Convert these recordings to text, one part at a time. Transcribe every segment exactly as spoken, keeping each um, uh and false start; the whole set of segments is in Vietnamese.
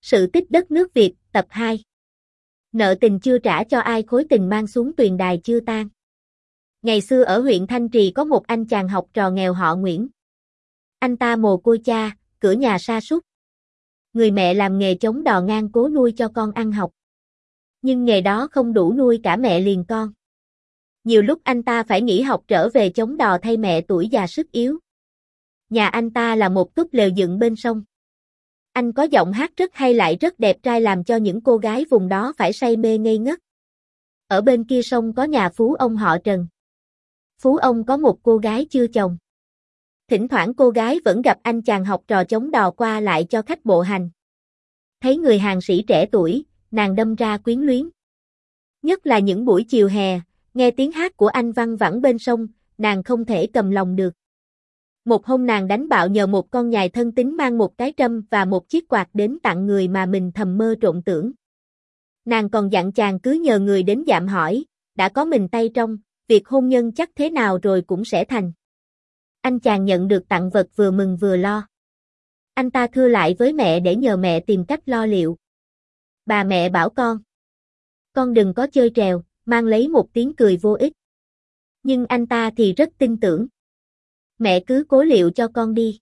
Sự tích đất nước Việt, tập hai. Nợ tình chưa trả cho ai khối tình mang xuống tuyền đài chưa tan. Ngày xưa ở huyện Thanh Trì có một anh chàng học trò nghèo họ Nguyễn. Anh ta mồ côi cha, cửa nhà sa sút. Người mẹ làm nghề chống đò ngang cố nuôi cho con ăn học. Nhưng nghề đó không đủ nuôi cả mẹ liền con. Nhiều lúc anh ta phải nghỉ học trở về chống đò thay mẹ tuổi già sức yếu. Nhà anh ta là một túp lều dựng bên sông. Anh có giọng hát rất hay lại rất đẹp trai làm cho những cô gái vùng đó phải say mê ngây ngất. Ở bên kia sông có nhà phú ông họ Trần. Phú ông có một cô gái chưa chồng. Thỉnh thoảng cô gái vẫn gặp anh chàng học trò chống đò qua lại cho khách bộ hành. Thấy người hàng sĩ trẻ tuổi, nàng đâm ra quyến luyến. Nhất là những buổi chiều hè, nghe tiếng hát của anh văng vẳng bên sông, nàng không thể cầm lòng được. Một hôm nàng đánh bạo nhờ một con nhài thân tín mang một cái trâm và một chiếc quạt đến tặng người mà mình thầm mơ trộn tưởng. Nàng còn dặn chàng cứ nhờ người đến dạm hỏi, đã có mình tay trong, việc hôn nhân chắc thế nào rồi cũng sẽ thành. Anh chàng nhận được tặng vật vừa mừng vừa lo. Anh ta thưa lại với mẹ để nhờ mẹ tìm cách lo liệu. Bà mẹ bảo con. Con đừng có chơi trèo, mang lấy một tiếng cười vô ích. Nhưng anh ta thì rất tin tưởng. Mẹ cứ cố liệu cho con đi.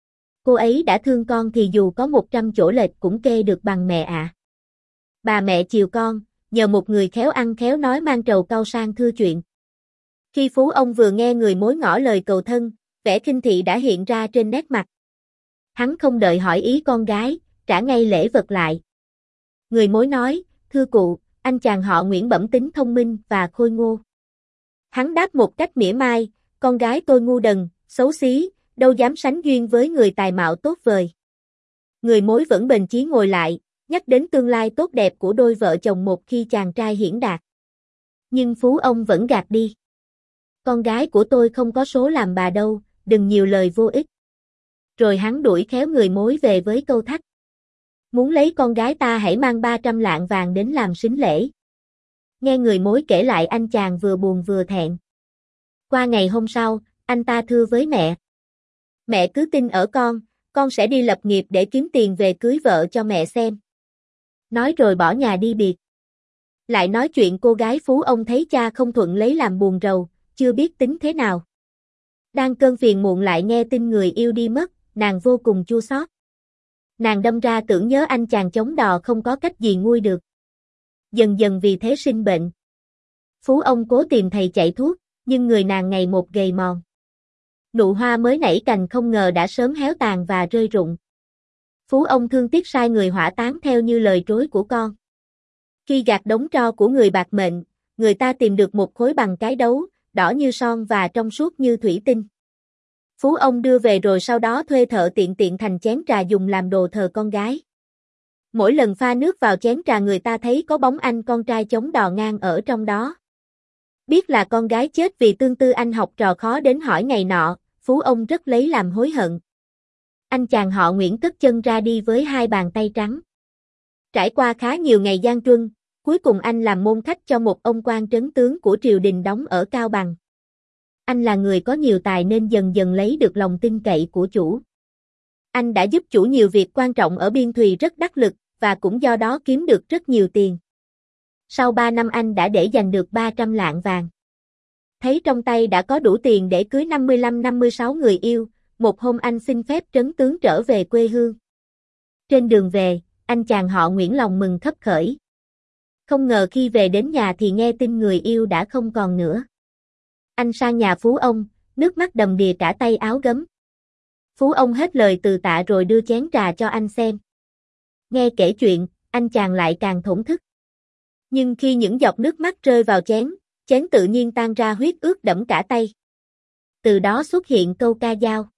Cô ấy đã thương con thì dù có một trăm chỗ lệch cũng kê được bằng mẹ ạ. À. Bà mẹ chiều con, nhờ một người khéo ăn khéo nói mang trầu cau sang thưa chuyện. Khi phú ông vừa nghe người mối ngỏ lời cầu thân, vẻ khinh thị đã hiện ra trên nét mặt. Hắn không đợi hỏi ý con gái, trả ngay lễ vật lại. Người mối nói, thưa cụ, anh chàng họ Nguyễn bẩm tính thông minh và khôi ngô. Hắn đáp một cách mỉa mai, con gái tôi ngu đần, xấu xí, đâu dám sánh duyên với người tài mạo tốt vời. Người mối vẫn bền chí ngồi lại, nhắc đến tương lai tốt đẹp của đôi vợ chồng một khi chàng trai hiển đạt. Nhưng phú ông vẫn gạt đi. Con gái của tôi không có số làm bà đâu, đừng nhiều lời vô ích. Rồi hắn đuổi khéo người mối về với câu thách. Muốn lấy con gái ta hãy mang ba trăm lạng vàng đến làm sính lễ. Nghe người mối kể lại anh chàng vừa buồn vừa thẹn. Qua ngày hôm sau, anh ta thưa với mẹ. Mẹ cứ tin ở con, con sẽ đi lập nghiệp để kiếm tiền về cưới vợ cho mẹ xem. Nói rồi bỏ nhà đi biệt. Lại nói chuyện cô gái phú ông thấy cha không thuận lấy làm buồn rầu, chưa biết tính thế nào. Đang cơn phiền muộn lại nghe tin người yêu đi mất, nàng vô cùng chua xót. Nàng đâm ra tưởng nhớ anh chàng chống đò không có cách gì nguôi được. Dần dần vì thế sinh bệnh. Phú ông cố tìm thầy chạy thuốc, nhưng người nàng ngày một gầy mòn. Nụ hoa mới nảy cành không ngờ đã sớm héo tàn và rơi rụng. Phú ông thương tiếc sai người hỏa táng theo như lời trối của con. Khi gạt đống tro của người bạc mệnh, người ta tìm được một khối bằng cái đấu, đỏ như son và trong suốt như thủy tinh. Phú ông đưa về rồi sau đó thuê thợ tiện tiện thành chén trà dùng làm đồ thờ con gái. Mỗi lần pha nước vào chén trà người ta thấy có bóng anh con trai chống đò ngang ở trong đó. Biết là con gái chết vì tương tư anh học trò khó đến hỏi ngày nọ, phú ông rất lấy làm hối hận. Anh chàng họ Nguyễn cất chân ra đi với hai bàn tay trắng. Trải qua khá nhiều ngày gian truân, cuối cùng anh làm môn khách cho một ông quan trấn tướng của triều đình đóng ở Cao Bằng. Anh là người có nhiều tài nên dần dần lấy được lòng tin cậy của chủ. Anh đã giúp chủ nhiều việc quan trọng ở biên thùy rất đắc lực, và cũng do đó kiếm được rất nhiều tiền. Sau ba năm anh đã để dành được ba trăm lạng vàng. Thấy trong tay đã có đủ tiền để cưới năm mươi lăm năm mươi sáu người yêu, một hôm anh xin phép trấn tướng trở về quê hương. Trên đường về, anh chàng họ Nguyễn lòng mừng khấp khởi. Không ngờ khi về đến nhà thì nghe tin người yêu đã không còn nữa. Anh sang nhà phú ông, nước mắt đầm đìa cả tay áo gấm. Phú ông hết lời từ tạ rồi đưa chén trà cho anh xem. Nghe kể chuyện, anh chàng lại càng thổn thức. Nhưng khi những giọt nước mắt rơi vào chén, chén tự nhiên tan ra huyết ướt đẫm cả tay. Từ đó xuất hiện câu ca dao.